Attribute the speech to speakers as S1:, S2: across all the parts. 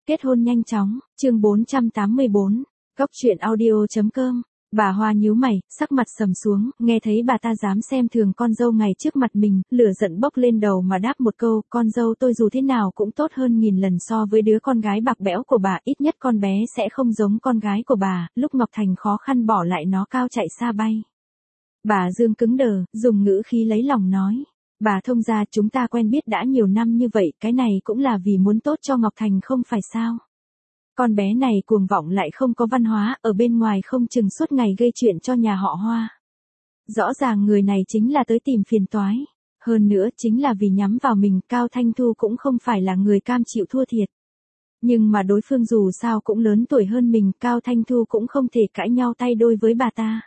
S1: Kết hôn nhanh chóng, chương 484, Góc truyện audio.com. Bà Hoa nhíu mày, sắc mặt sầm xuống, nghe thấy bà ta dám xem thường con dâu ngày trước mặt mình, lửa giận bốc lên đầu mà đáp một câu, con dâu tôi dù thế nào cũng tốt hơn nghìn lần so với đứa con gái bạc bẽo của bà, ít nhất con bé sẽ không giống con gái của bà. Lúc Ngọc Thành khó khăn bỏ lại nó cao chạy xa bay. Bà Dương cứng đờ, dùng ngữ khí lấy lòng nói. Bà thông gia, chúng ta quen biết đã nhiều năm như vậy, cái này cũng là vì muốn tốt cho Ngọc Thành không phải sao? Con bé này cuồng vọng lại không có văn hóa, ở bên ngoài không chừng suốt ngày gây chuyện cho nhà họ Hoa. Rõ ràng người này chính là tới tìm phiền toái. Hơn nữa chính là vì nhắm vào mình, Cao Thanh Thu cũng không phải là người cam chịu thua thiệt. Nhưng mà đối phương dù sao cũng lớn tuổi hơn mình, Cao Thanh Thu cũng không thể cãi nhau tay đôi với bà ta.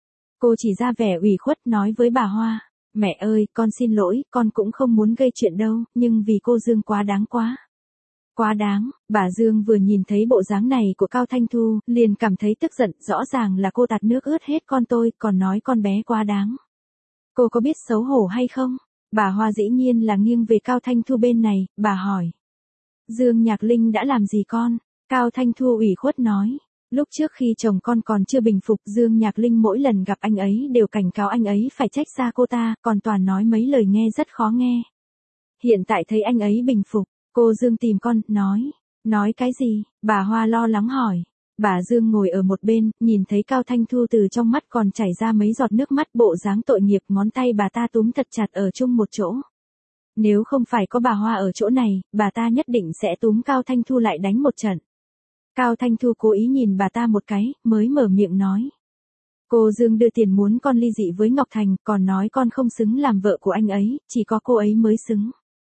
S1: Cô chỉ ra vẻ ủy khuất nói với bà Hoa. Mẹ ơi, con xin lỗi, con cũng không muốn gây chuyện đâu, nhưng vì cô Dương quá đáng quá. Quá đáng, bà Dương vừa nhìn thấy bộ dáng này của Cao Thanh Thu, liền cảm thấy tức giận, rõ ràng là cô tạt nước ướt hết con tôi, còn nói con bé quá đáng. Cô có biết xấu hổ hay không? Bà Hoa dĩ nhiên là nghiêng về Cao Thanh Thu bên này, bà hỏi. Dương Nhạc Linh đã làm gì con? Cao Thanh Thu ủy khuất nói. Lúc trước khi chồng con còn chưa bình phục, Dương Nhạc Linh mỗi lần gặp anh ấy đều cảnh cáo anh ấy phải trách xa cô ta, còn toàn nói mấy lời nghe rất khó nghe. Hiện tại thấy anh ấy bình phục, cô Dương tìm con, nói cái gì? Bà Hoa lo lắng hỏi. Bà Dương ngồi ở một bên, nhìn thấy Cao Thanh Thu từ trong mắt còn chảy ra mấy giọt nước mắt, bộ dáng tội nghiệp, ngón tay bà ta túm thật chặt ở chung một chỗ. Nếu không phải có bà Hoa ở chỗ này, bà ta nhất định sẽ túm Cao Thanh Thu lại đánh một trận. Cao Thanh Thu cố ý nhìn bà ta một cái, mới mở miệng nói. Cô Dương đưa tiền muốn con ly dị với Ngọc Thành, còn nói con không xứng làm vợ của anh ấy, chỉ có cô ấy mới xứng.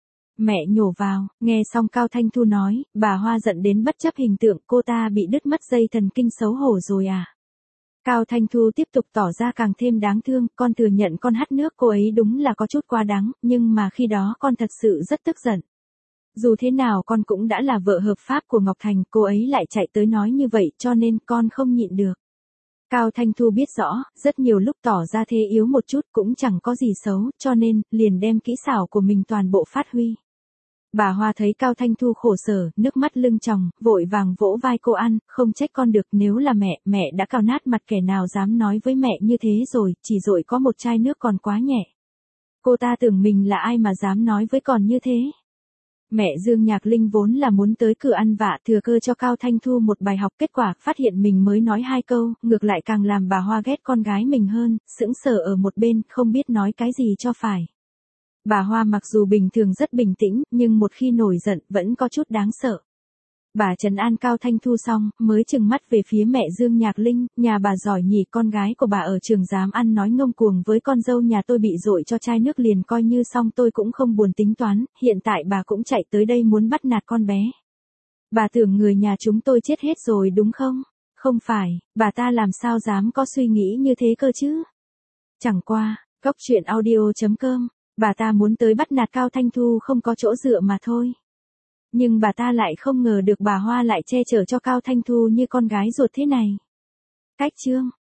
S1: Mẹ nhổ vào, nghe xong Cao Thanh Thu nói, bà Hoa giận đến bất chấp hình tượng, cô ta bị đứt mất dây thần kinh xấu hổ rồi à. Cao Thanh Thu tiếp tục tỏ ra càng thêm đáng thương, con thừa nhận con hắt nước cô ấy đúng là có chút quá đáng, nhưng mà khi đó con thật sự rất tức giận. Dù thế nào con cũng đã là vợ hợp pháp của Ngọc Thành, cô ấy lại chạy tới nói như vậy cho nên con không nhịn được. Cao Thanh Thu biết rõ, rất nhiều lúc tỏ ra thế yếu một chút cũng chẳng có gì xấu, cho nên, liền đem kỹ xảo của mình toàn bộ phát huy. Bà Hoa thấy Cao Thanh Thu khổ sở, nước mắt lưng tròng, vội vàng vỗ vai cô ăn, không trách con được, nếu là mẹ đã cào nát mặt kẻ nào dám nói với mẹ như thế rồi, chỉ dội có một chai nước còn quá nhẹ. Cô ta tưởng mình là ai mà dám nói với con như thế. Mẹ Dương Nhạc Linh vốn là muốn tới cửa ăn vạ, thừa cơ cho Cao Thanh Thu một bài học, kết quả phát hiện mình mới nói 2 câu, ngược lại càng làm bà Hoa ghét con gái mình hơn, sững sờ ở một bên, không biết nói cái gì cho phải. Bà Hoa mặc dù bình thường rất bình tĩnh, nhưng một khi nổi giận vẫn có chút đáng sợ. Bà trấn an Cao Thanh Thu xong, mới trừng mắt về phía mẹ Dương Nhạc Linh, nhà bà giỏi nhỉ, con gái của bà ở trường dám ăn nói ngông cuồng với con dâu nhà tôi, bị dội cho chai nước liền coi như xong, tôi cũng không buồn tính toán, hiện tại bà cũng chạy tới đây muốn bắt nạt con bé. Bà tưởng người nhà chúng tôi chết hết rồi đúng không? Không phải, bà ta làm sao dám có suy nghĩ như thế cơ chứ? Chẳng qua, Góc truyện audio.com, bà ta muốn tới bắt nạt Cao Thanh Thu không có chỗ dựa mà thôi. Nhưng bà ta lại không ngờ được bà Hoa lại che chở cho Cao Thanh Thu như con gái ruột thế này. Cách chương